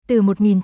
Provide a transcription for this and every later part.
Từ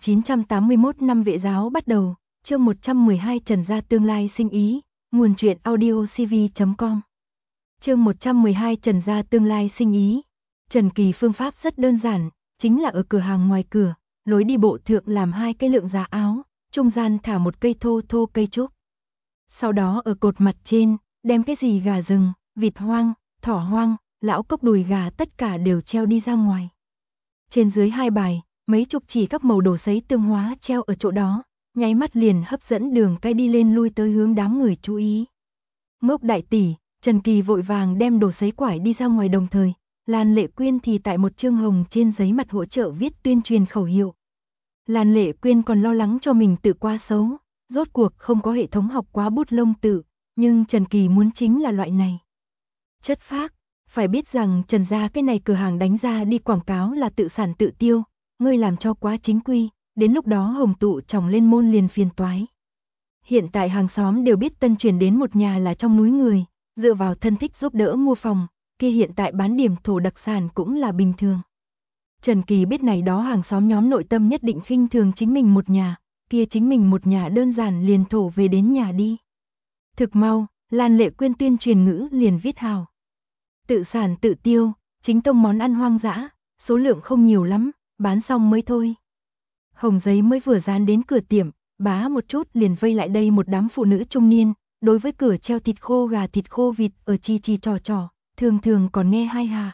1981 năm Vệ giáo bắt đầu, chương 112 Trần gia tương lai sinh ý, nguồn truyện audiocv.com. Chương 112 Trần gia tương lai sinh ý. Trần Kỳ phương pháp rất đơn giản, chính là ở cửa hàng ngoài cửa, lối đi bộ thượng làm 2 cái lượng giá áo, trung gian thả một cây thô cây trúc. Sau đó ở cột mặt trên, đem cái gì gà rừng, vịt hoang, thỏ hoang, lão cốc đùi gà tất cả đều treo đi ra ngoài. Trên dưới 2 bài, mấy chục chỉ các màu đồ sấy tương hóa treo ở chỗ đó, nháy mắt liền hấp dẫn đường cái đi lên lui tới hướng đám người chú ý. Ngốc đại tỷ, Trần Kỳ vội vàng đem đồ sấy quải đi ra ngoài, đồng thời, Lan Lệ Quyên thì tại một chương hồng trên giấy mặt hỗ trợ viết tuyên truyền khẩu hiệu. Lan Lệ Quyên còn lo lắng cho mình tự quá xấu, rốt cuộc không có hệ thống học quá bút lông tự, nhưng Trần Kỳ muốn chính là loại này. Chất phác, phải biết rằng Trần gia cái này cửa hàng đánh ra đi quảng cáo là tự sản tự tiêu, ngươi làm cho quá chính quy, đến lúc đó hồng tụ chồng lên môn liền phiền toái. Hiện tại hàng xóm đều biết tân chuyển đến một nhà là trong núi người, dựa vào thân thích giúp đỡ mua phòng, kia hiện tại bán điểm thổ đặc sản cũng là bình thường. Trần Kỳ biết này đó hàng xóm nhóm nội tâm nhất định khinh thường chính mình một nhà, kia chính mình một nhà đơn giản liền thổ về đến nhà đi. Thực mau, Lan Lệ Quyên tuyên truyền ngữ liền viết hào. Tự sản tự tiêu, chính tông món ăn hoang dã, số lượng không nhiều lắm, bán xong mới thôi. Hồng giấy mới vừa dán đến cửa tiệm, bá một chút liền vây lại đây một đám phụ nữ trung niên, đối với cửa treo thịt khô gà thịt khô vịt ở chi trò, thường thường còn nghe hai hà.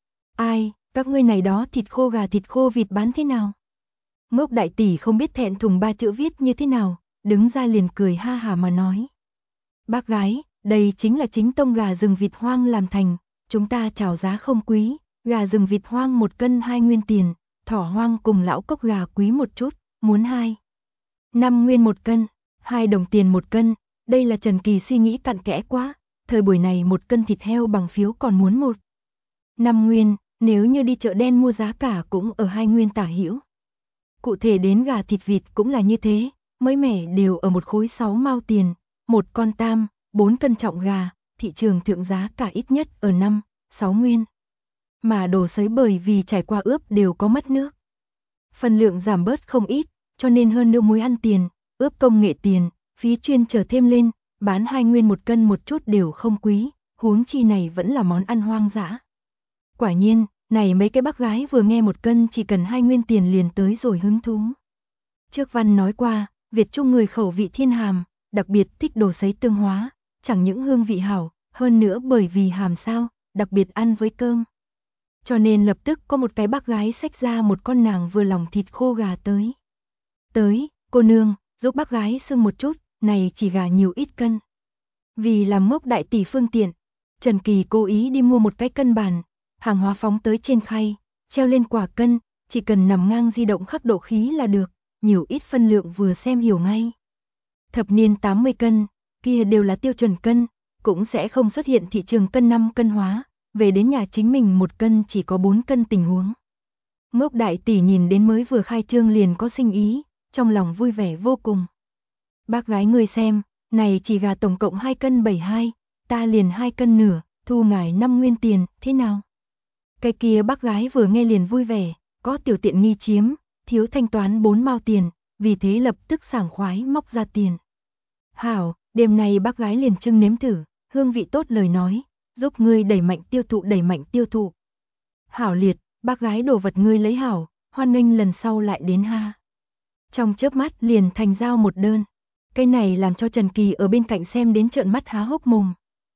Ai, các ngươi này đó thịt khô gà thịt khô vịt bán thế nào? Ngốc đại tỷ không biết thẹn thùng 3 chữ viết như thế nào, đứng ra liền cười ha hà mà nói. Bác gái, đây chính là chính tông gà rừng vịt hoang làm thành, chúng ta chào giá không quý, gà rừng vịt hoang 1 cân 2 nguyên tiền, thỏ hoang cùng lão cốc gà quý một chút, muốn 5 nguyên 1 cân, 2 đồng tiền 1 cân, đây là Trần Kỳ suy nghĩ cặn kẽ quá, thời buổi này 1 cân thịt heo bằng phiếu còn muốn 5 nguyên, nếu như đi chợ đen mua giá cả cũng ở 2 nguyên tả hữu. Cụ thể đến gà thịt vịt cũng là như thế, mới mẻ đều ở một khối 6 mao tiền, 1 con tam, 4 cân trọng gà, thị trường thượng giá cả ít nhất ở 5, 6 nguyên. Mà đồ sấy bởi vì trải qua ướp đều có mất nước. Phần lượng giảm bớt không ít, cho nên hơn nữa muối ăn tiền, ướp công nghệ tiền, phí chuyên trở thêm lên, bán 2 nguyên 1 cân một chút đều không quý, huống chi này vẫn là món ăn hoang dã. Quả nhiên, này mấy cái bác gái vừa nghe 1 cân chỉ cần 2 nguyên tiền liền tới rồi hứng thú. Trước văn nói qua, Việt Trung người khẩu vị thiên hàm, đặc biệt thích đồ sấy tương hóa, chẳng những hương vị hảo, hơn nữa bởi vì hàm sao, đặc biệt ăn với cơm. Cho nên lập tức có một cái bác gái xách ra một con nàng vừa lòng thịt khô gà tới. Tới, cô nương, giúp bác gái xưng một chút, này chỉ gà nhiều ít cân. Vì làm ngốc đại tỷ phương tiện, Trần Kỳ cố ý đi mua một cái cân bàn, hàng hóa phóng tới trên khay, treo lên quả cân, chỉ cần nằm ngang di động khắc độ khí là được, nhiều ít phân lượng vừa xem hiểu ngay. Thập niên 80 cân, kia đều là tiêu chuẩn cân, cũng sẽ không xuất hiện thị trường cân 5 cân hóa, về đến nhà chính mình 1 cân chỉ có 4 cân tình huống. Ngốc đại tỷ nhìn đến mới vừa khai trương liền có sinh ý, trong lòng vui vẻ vô cùng. Bác gái ngươi xem, này chỉ gà tổng cộng 2 cân 72, ta liền 2 cân nửa, thu ngài 5 nguyên tiền, thế nào? Cái kia bác gái vừa nghe liền vui vẻ, có tiểu tiện nghi chiếm, thiếu thanh toán 4 mao tiền, vì thế lập tức sảng khoái móc ra tiền. Hảo, đêm nay bác gái liền trưng nếm thử, hương vị tốt lời nói, giúp ngươi đẩy mạnh tiêu thụ. Hảo liệt, bác gái đồ vật ngươi lấy hảo, hoan nghênh lần sau lại đến ha. Trong chớp mắt liền thành giao một đơn. Cái này làm cho Trần Kỳ ở bên cạnh xem đến trợn mắt há hốc mồm.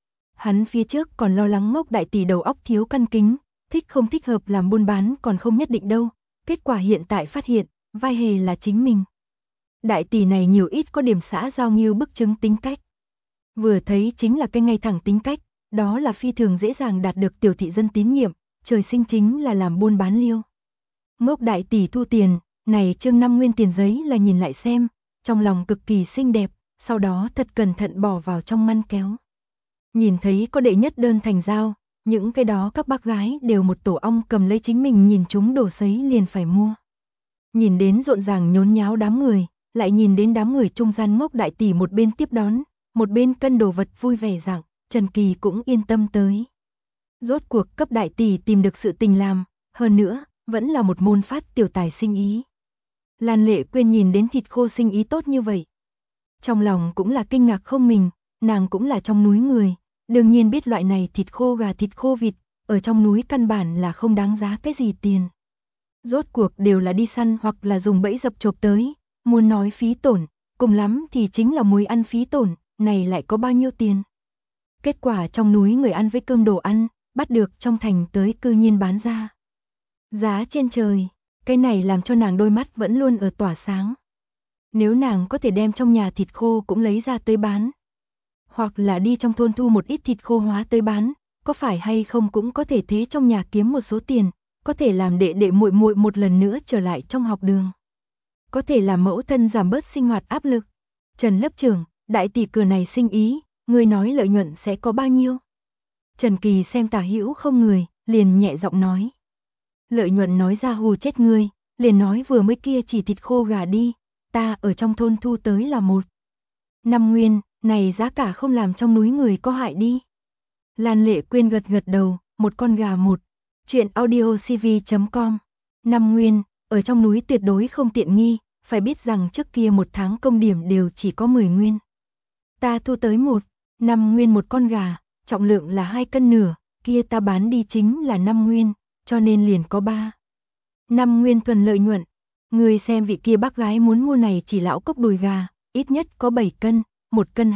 Hắn phía trước còn lo lắng ngốc đại tỷ đầu óc thiếu căn kính, thích không thích hợp làm buôn bán còn không nhất định đâu. Kết quả hiện tại phát hiện, vai hề là chính mình. Đại tỷ này nhiều ít có điểm xã giao nghiêu bức chứng tính cách. Vừa thấy chính là cái ngay thẳng tính cách, đó là phi thường dễ dàng đạt được tiểu thị dân tín nhiệm, trời sinh chính là làm buôn bán liêu. Ngốc đại tỷ thu tiền, này chương 5 nguyên tiền giấy là nhìn lại xem, trong lòng cực kỳ xinh đẹp, sau đó thật cẩn thận bỏ vào trong ngăn kéo. Nhìn thấy có đệ nhất đơn thành giao, những cái đó các bác gái đều một tổ ong cầm lấy chính mình nhìn chúng đồ sấy liền phải mua. Nhìn đến rộn ràng nhốn nháo đám người, lại nhìn đến đám người trung gian ngốc đại tỷ một bên tiếp đón, một bên cân đồ vật vui vẻ rằng, Trần Kỳ cũng yên tâm tới. Rốt cuộc cấp đại tỷ tìm được sự tình làm, hơn nữa, vẫn là một môn phát tiểu tài sinh ý. Lan Lệ Quyên nhìn đến thịt khô sinh ý tốt như vậy. Trong lòng cũng là kinh ngạc không mình, nàng cũng là trong núi người, đương nhiên biết loại này thịt khô gà thịt khô vịt, ở trong núi căn bản là không đáng giá cái gì tiền. Rốt cuộc đều là đi săn hoặc là dùng bẫy dập chộp tới, muốn nói phí tổn, cùng lắm thì chính là muối ăn phí tổn, này lại có bao nhiêu tiền. Kết quả trong núi người ăn với cơm đồ ăn, bắt được trong thành tới cư nhiên bán ra. Giá trên trời, cái này làm cho nàng đôi mắt vẫn luôn ở tỏa sáng. Nếu nàng có thể đem trong nhà thịt khô cũng lấy ra tới bán, hoặc là đi trong thôn thu một ít thịt khô hóa tới bán, có phải hay không cũng có thể thế trong nhà kiếm một số tiền, có thể làm đệ đệ muội muội một lần nữa trở lại trong học đường. Có thể làm mẫu thân giảm bớt sinh hoạt áp lực. Trần lớp trưởng, đại tỷ cửa này sinh ý, người nói lợi nhuận sẽ có bao nhiêu? Trần Kỳ xem Tả Hữu không người, liền nhẹ giọng nói. Lợi nhuận nói ra hù chết ngươi, liền nói vừa mới kia chỉ thịt khô gà đi, ta ở trong thôn thu tới là 1.5 nguyên, này giá cả không làm trong núi người có hại đi. Lan Lệ Quyên gật gật đầu, một con gà một. Chuyện audiocv.com 5 nguyên, ở trong núi tuyệt đối không tiện nghi, phải biết rằng trước kia một tháng công điểm đều chỉ có 10 nguyên. Ta thu tới 1.5 nguyên một con gà, trọng lượng là 2 cân nửa, kia ta bán đi chính là 5 nguyên, cho nên liền có 3.5 nguyên thuần lợi nhuận. Người xem vị kia bác gái muốn mua này chỉ lão cốc đùi gà, ít nhất có 7 cân, 1 cân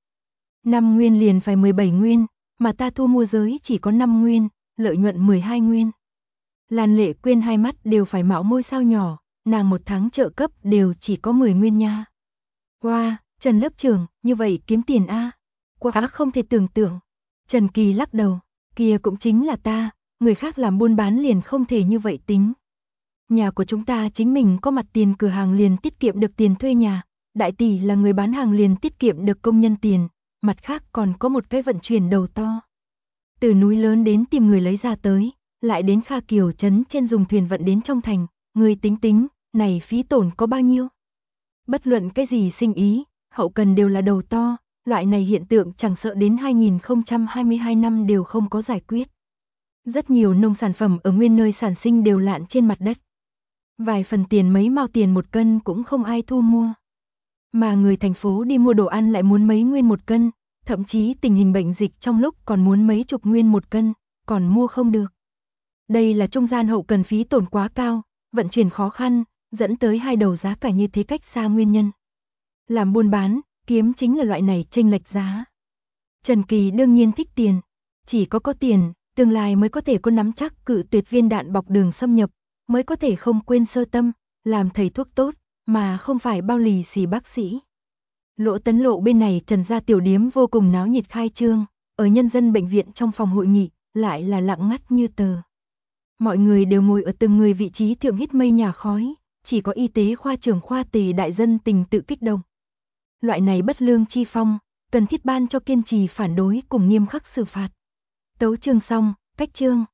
2.5 nguyên liền phải 17 nguyên, mà ta thu mua giới chỉ có 5 nguyên, lợi nhuận 12 nguyên. Lan Lệ Quyên hai mắt đều phải mạo môi sao nhỏ, nàng một tháng trợ cấp đều chỉ có 10 nguyên nha. Wow, Trần lớp trưởng, như vậy kiếm tiền a, quá không thể tưởng tượng. Trần Kỳ lắc đầu, kia cũng chính là ta, người khác làm buôn bán liền không thể như vậy tính. Nhà của chúng ta chính mình có mặt tiền cửa hàng liền tiết kiệm được tiền thuê nhà, đại tỷ là người bán hàng liền tiết kiệm được công nhân tiền, mặt khác còn có một cái vận chuyển đầu to. Từ núi lớn đến tìm người lấy ra tới, lại đến Kha Kiều trấn trên dùng thuyền vận đến trong thành, người tính tính, này phí tổn có bao nhiêu? Bất luận cái gì sinh ý, hậu cần đều là đầu to, loại này hiện tượng chẳng sợ đến 2022 năm đều không có giải quyết. Rất nhiều nông sản phẩm ở nguyên nơi sản sinh đều lạn trên mặt đất. Vài phần tiền mấy mao tiền một cân cũng không ai thu mua. Mà người thành phố đi mua đồ ăn lại muốn mấy nguyên một cân, thậm chí tình hình bệnh dịch trong lúc còn muốn mấy chục nguyên một cân, còn mua không được. Đây là trung gian hậu cần phí tổn quá cao, vận chuyển khó khăn, dẫn tới hai đầu giá cả như thế cách xa nguyên nhân. Làm buôn bán, kiếm chính là loại này chênh lệch giá. Trần Kỳ đương nhiên thích tiền, chỉ có tiền, tương lai mới có thể có nắm chắc cự tuyệt viên đạn bọc đường xâm nhập, mới có thể không quên sơ tâm, làm thầy thuốc tốt, mà không phải bao lì xì bác sĩ. Lỗ Tấn Lộ bên này Trần gia tiểu điếm vô cùng náo nhiệt khai trương, ở nhân dân bệnh viện trong phòng hội nghị, lại là lặng ngắt như tờ. Mọi người đều ngồi ở từng người vị trí thượng hít mây nhà khói, chỉ có y tế khoa trưởng khoa Tề đại dân tình tự kích động. Loại này bất lương chi phong, cần thiết ban cho kiên trì phản đối cùng nghiêm khắc xử phạt. Tấu chương xong, cách chương.